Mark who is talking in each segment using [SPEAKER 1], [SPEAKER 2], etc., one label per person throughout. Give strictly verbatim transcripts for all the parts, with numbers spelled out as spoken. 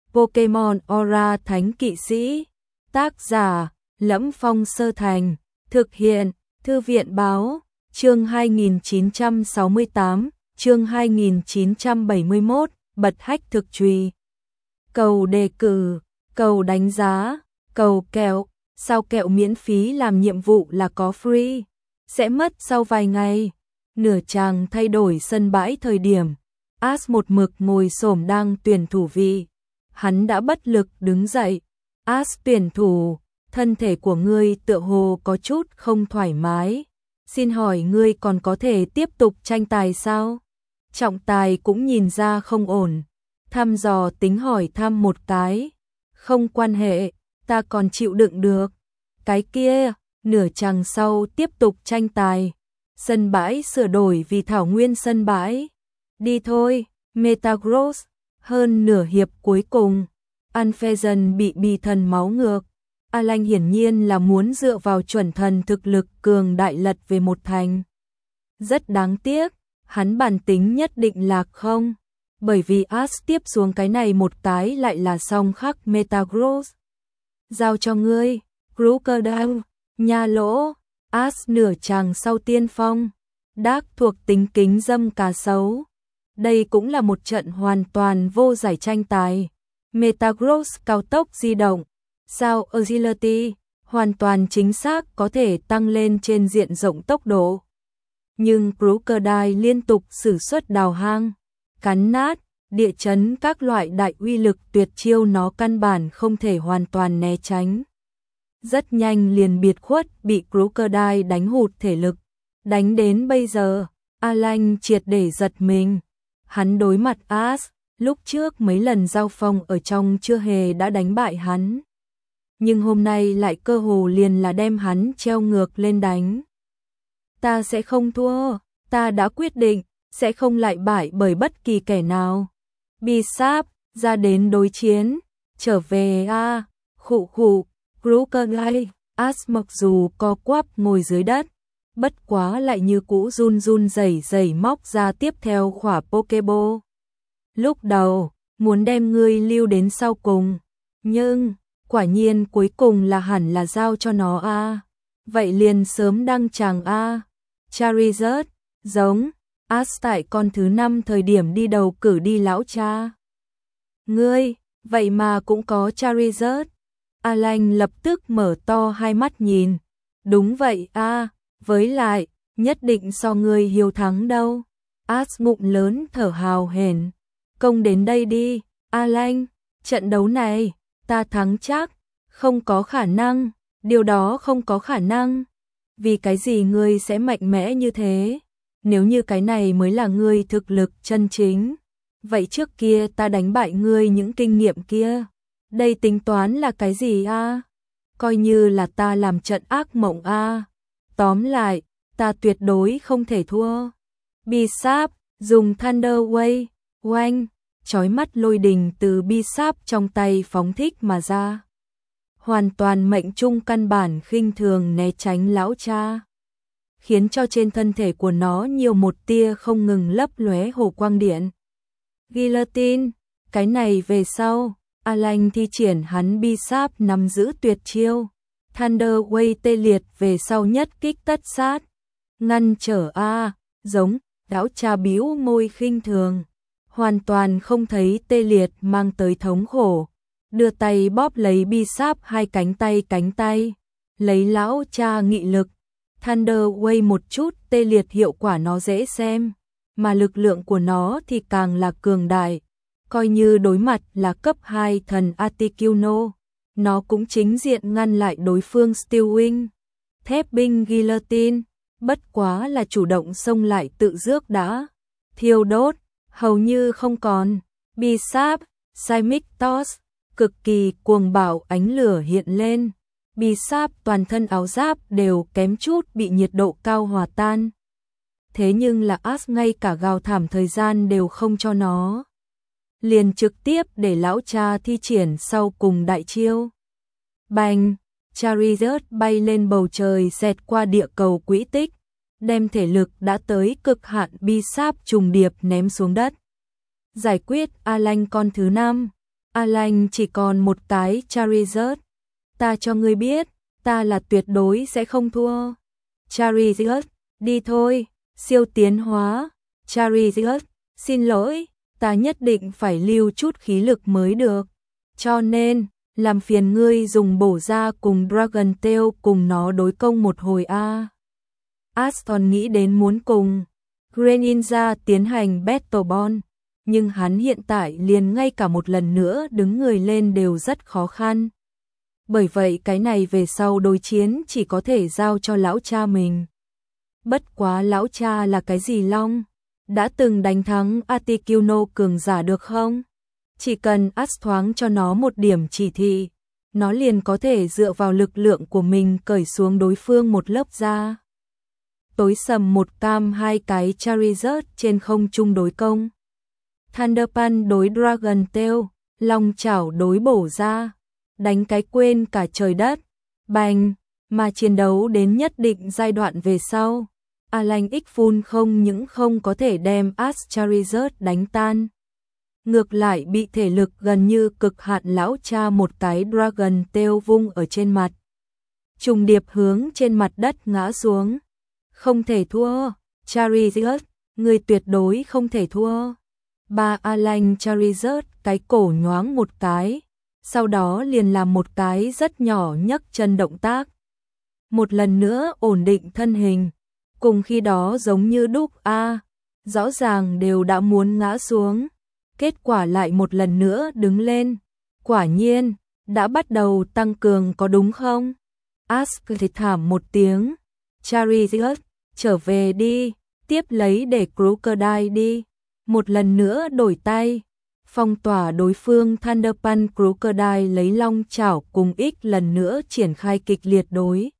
[SPEAKER 1] Pokemon Aura Thánh Kỵ Sĩ. Tác giả: Lẫm Phong Sơ Thành. Thực hiện: Thư viện báo. Chương hai nghìn chín trăm sáu mươi tám, chương hai nghìn chín trăm bảy mươi mốt, bật hách thực truy. Cầu đề cử, cầu đánh giá, cầu kẹo, sao kẹo miễn phí làm nhiệm vụ là có free, sẽ mất sau vài ngày. Nửa chàng thay đổi sân bãi thời điểm, Ash một mực ngồi xổm đang tuyển thủ vị. Hắn đã bất lực đứng dậy. Ash tuyển thủ, thân thể của ngươi tựa hồ có chút không thoải mái. Xin hỏi ngươi còn có thể tiếp tục tranh tài sao? Trọng tài cũng nhìn ra không ổn. Thăm dò tính hỏi thăm một cái. Không quan hệ, ta còn chịu đựng được. Cái kia, nửa chặng sau tiếp tục tranh tài. Sân bãi sửa đổi vì thảo nguyên sân bãi. Đi thôi, Metagross. Hơn nửa hiệp cuối cùng, Unfezant bị bì thần máu ngược. Alan hiển nhiên là muốn dựa vào chuẩn thần thực lực cường đại lật về một thành. Rất đáng tiếc, hắn bản tính nhất định lạc không. Bởi vì Ash tiếp xuống cái này một cái lại là song khắc Metagross. Giao cho ngươi, Crocodile, nha lỗ. Ash nửa chàng sau tiên phong. Dark thuộc tính kính dâm cá sấu. Đây cũng là một trận hoàn toàn vô giải tranh tài. Metagross cao tốc di động. Sao Agility, hoàn toàn chính xác có thể tăng lên trên diện rộng tốc độ. Nhưng Crocodile liên tục sử xuất đào hang, cắn nát, địa chấn các loại đại uy lực tuyệt chiêu nó căn bản không thể hoàn toàn né tránh. Rất nhanh liền biệt khuất bị Crocodile đánh hụt thể lực. Đánh đến bây giờ, Alan triệt để giật mình. Hắn đối mặt Ash, lúc trước mấy lần giao phong ở trong chưa hề đã đánh bại hắn. Nhưng hôm nay lại cơ hồ liền là đem hắn treo ngược lên đánh. Ta sẽ không thua, ta đã quyết định, sẽ không lại bại bởi bất kỳ kẻ nào. Bisap, ra đến đối chiến, trở về a à, khụ khụ, Crocodile, Ash mặc dù co quắp ngồi dưới đất, bất quá lại như cũ run run rẩy rẩy móc ra tiếp theo khỏa Pokeball. Lúc đầu, muốn đem ngươi lưu đến sau cùng, nhưng quả nhiên cuối cùng là hẳn là giao cho nó a. À. Vậy liền sớm đăng tràng a. À. Charizard, giống, Ash tại con thứ năm thời điểm đi đầu cử đi lão cha. Ngươi, vậy mà cũng có Charizard. Alan lập tức mở to hai mắt nhìn. Đúng vậy a, à, với lại, nhất định so ngươi hiếu thắng đâu. Ash ngụm lớn thở hào hển. Công đến đây đi, Alan, trận đấu này, ta thắng chắc, không có khả năng, điều đó không có khả năng. Vì cái gì ngươi sẽ mạnh mẽ như thế? Nếu như cái này mới là ngươi thực lực chân chính, vậy trước kia ta đánh bại ngươi những kinh nghiệm kia, đây tính toán là cái gì a? À? Coi như là ta làm trận ác mộng a. À? Tóm lại, ta tuyệt đối không thể thua. Bisap, dùng Thunder Wave, oanh, chói mắt lôi đình từ Bisap trong tay phóng thích mà ra. Hoàn toàn mệnh trung căn bản khinh thường né tránh lão cha, khiến cho trên thân thể của nó nhiều một tia không ngừng lấp lóe hồ quang điện. Guillotine, cái này về sau, Alan thi triển hắn Bisap nắm giữ tuyệt chiêu. Thunder Wave tê liệt về sau nhất kích tất sát. Ngăn trở a, giống, lão cha bĩu môi khinh thường. Hoàn toàn không thấy tê liệt mang tới thống khổ. Đưa tay bóp lấy Bisap hai cánh tay cánh tay. Lấy lão cha nghị lực. Thunder Wave một chút tê liệt hiệu quả nó dễ xem. Mà lực lượng của nó thì càng là cường đại. Coi như đối mặt là cấp hai thần Articuno, nó cũng chính diện ngăn lại đối phương Steel Wing. Thép binh Guillotine, bất quá là chủ động xông lại tự rước đã. Thiêu đốt, hầu như không còn. Bisap, Seismic Toss, cực kỳ cuồng bạo ánh lửa hiện lên. Bisap toàn thân áo giáp đều kém chút bị nhiệt độ cao hòa tan. Thế nhưng là Ash ngay cả gào thảm thời gian đều không cho nó. Liền trực tiếp để lão cha thi triển sau cùng đại chiêu. Bành, Charizard bay lên bầu trời xẹt qua địa cầu quỹ tích, đem thể lực đã tới cực hạn Bisap trùng điệp ném xuống đất. Giải quyết Alan con thứ năm, Alan chỉ còn một cái Charizard. Ta cho ngươi biết, ta là tuyệt đối sẽ không thua. Charizard, đi thôi, siêu tiến hóa. Charizard, xin lỗi, ta nhất định phải lưu chút khí lực mới được. Cho nên, làm phiền ngươi dùng bổ ra cùng Dragon Tail cùng nó đối công một hồi a. Aston nghĩ đến muốn cùng Greninja tiến hành Battle Ball, nhưng hắn hiện tại liền ngay cả một lần nữa đứng người lên đều rất khó khăn. Bởi vậy cái này về sau đối chiến chỉ có thể giao cho lão cha mình. Bất quá lão cha là cái gì long? Đã từng đánh thắng Articuno cường giả được không? Chỉ cần As thoáng cho nó một điểm chỉ thị, nó liền có thể dựa vào lực lượng của mình cởi xuống đối phương một lớp da. Tối sầm một cam hai cái Charizard trên không trung đối công. Thunder Punch đối Dragon Tail, long chảo đối bổ ra, đánh cái quên cả trời đất. Bành, mà chiến đấu đến nhất định giai đoạn về sau, Alan X Full không những không có thể đem As Charizard đánh tan, ngược lại bị thể lực gần như cực hạn lão cha một cái Dragon Tail vung ở trên mặt, trùng điệp hướng trên mặt đất ngã xuống. Không thể thua, Charizard, người tuyệt đối không thể thua. Ba Alan Charizard cái cổ nhoáng một cái, sau đó liền làm một cái rất nhỏ nhấc chân động tác. Một lần nữa ổn định thân hình, cùng khi đó giống như đúc a, rõ ràng đều đã muốn ngã xuống, kết quả lại một lần nữa đứng lên. Quả nhiên, đã bắt đầu tăng cường có đúng không? Ask thì thảm một tiếng, Charizard, trở về đi, tiếp lấy để Crocodile đi. Một lần nữa đổi tay, phong tỏa đối phương. Thunder Punch Crocodile lấy long chảo cùng X lần nữa triển khai kịch liệt đối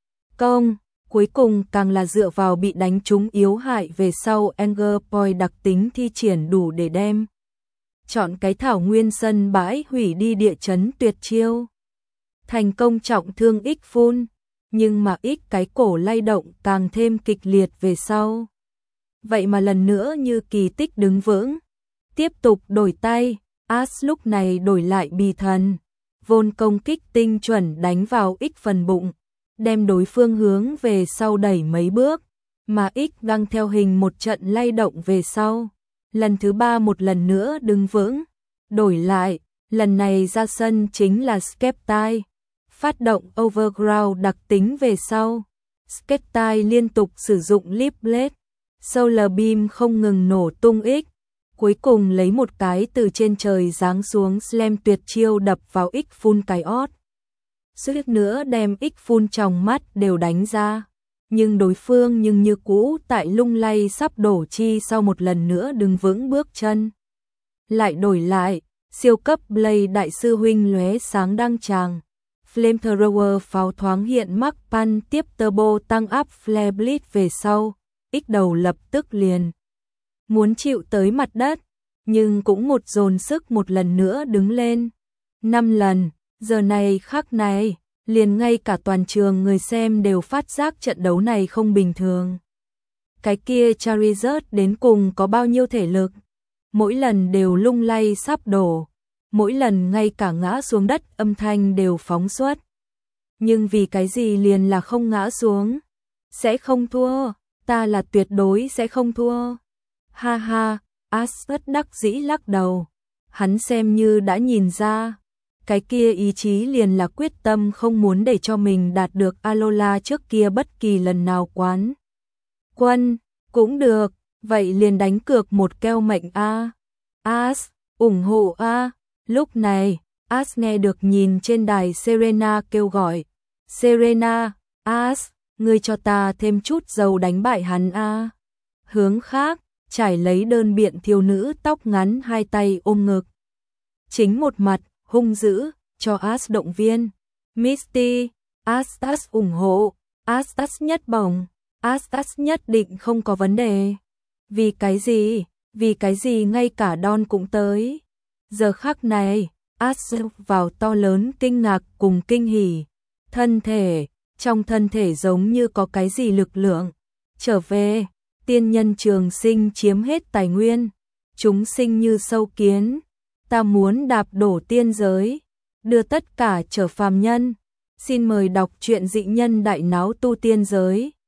[SPEAKER 1] công, cuối cùng càng là dựa vào bị đánh trúng yếu hại về sau Anger Point đặc tính thi triển đủ để đem chọn cái thảo nguyên sân bãi hủy đi địa chấn tuyệt chiêu. Thành công trọng thương X Full, nhưng mà X cái cổ lay động càng thêm kịch liệt về sau. Vậy mà lần nữa như kỳ tích đứng vững, tiếp tục đổi tay. As lúc này đổi lại bì thần, vốn công kích tinh chuẩn đánh vào X phần bụng, đem đối phương hướng về sau đẩy mấy bước, mà X găng theo hình một trận lay động về sau. Lần thứ ba một lần nữa đứng vững, đổi lại, lần này ra sân chính là Skeptile, phát động Overground đặc tính về sau. Skeptile liên tục sử dụng Leaf Blade, Solar Beam không ngừng nổ tung X, cuối cùng lấy một cái từ trên trời giáng xuống Slam tuyệt chiêu đập vào X Full cái ót. Suýt nữa đem X Full trong mắt đều đánh ra, nhưng đối phương nhưng như cũ tại lung lay sắp đổ chi sau một lần nữa đứng vững bước chân. Lại đổi lại, siêu cấp Blade đại sư huynh lóe sáng đăng tràng. Flamethrower pháo thoáng hiện Mark Pan tiếp turbo tăng áp Flare Blitz về sau. X đầu lập tức liền muốn chịu tới mặt đất, nhưng cũng một dồn sức một lần nữa đứng lên. Năm lần, giờ này khắc này, liền ngay cả toàn trường người xem đều phát giác trận đấu này không bình thường. Cái kia Charizard đến cùng có bao nhiêu thể lực? Mỗi lần đều lung lay sắp đổ, mỗi lần ngay cả ngã xuống đất âm thanh đều phóng xuất. Nhưng vì cái gì liền là không ngã xuống? Sẽ không thua, ta là tuyệt đối sẽ không thua. Ha ha, As bất đắc dĩ lắc đầu. Hắn xem như đã nhìn ra, cái kia ý chí liền là quyết tâm không muốn để cho mình đạt được Alola trước kia bất kỳ lần nào quán quân. Cũng được, vậy liền đánh cược một keo mệnh a. As, ủng hộ a. Lúc này, As nghe được nhìn trên đài Serena kêu gọi. Serena, As, ngươi cho ta thêm chút dầu đánh bại hắn a. Hướng khác, trải lấy đơn biện thiếu nữ tóc ngắn hai tay ôm ngực. Chính một mặt, hung dữ, cho As động viên. Misty, Astas ủng hộ, Astas nhất bổng, Astas nhất định không có vấn đề. Vì cái gì, vì cái gì ngay cả Don cũng tới. Giờ khắc này, As vào to lớn kinh ngạc cùng kinh hỉ. Thân thể, trong thân thể giống như có cái gì lực lượng. Trở về, tiên nhân trường sinh chiếm hết tài nguyên. Chúng sinh như sâu kiến. ta muốn đạp đổ tiên giới, đưa tất cả trở phàm nhân. Xin mời đọc truyện Dị Nhân Đại Náo Tu Tiên Giới.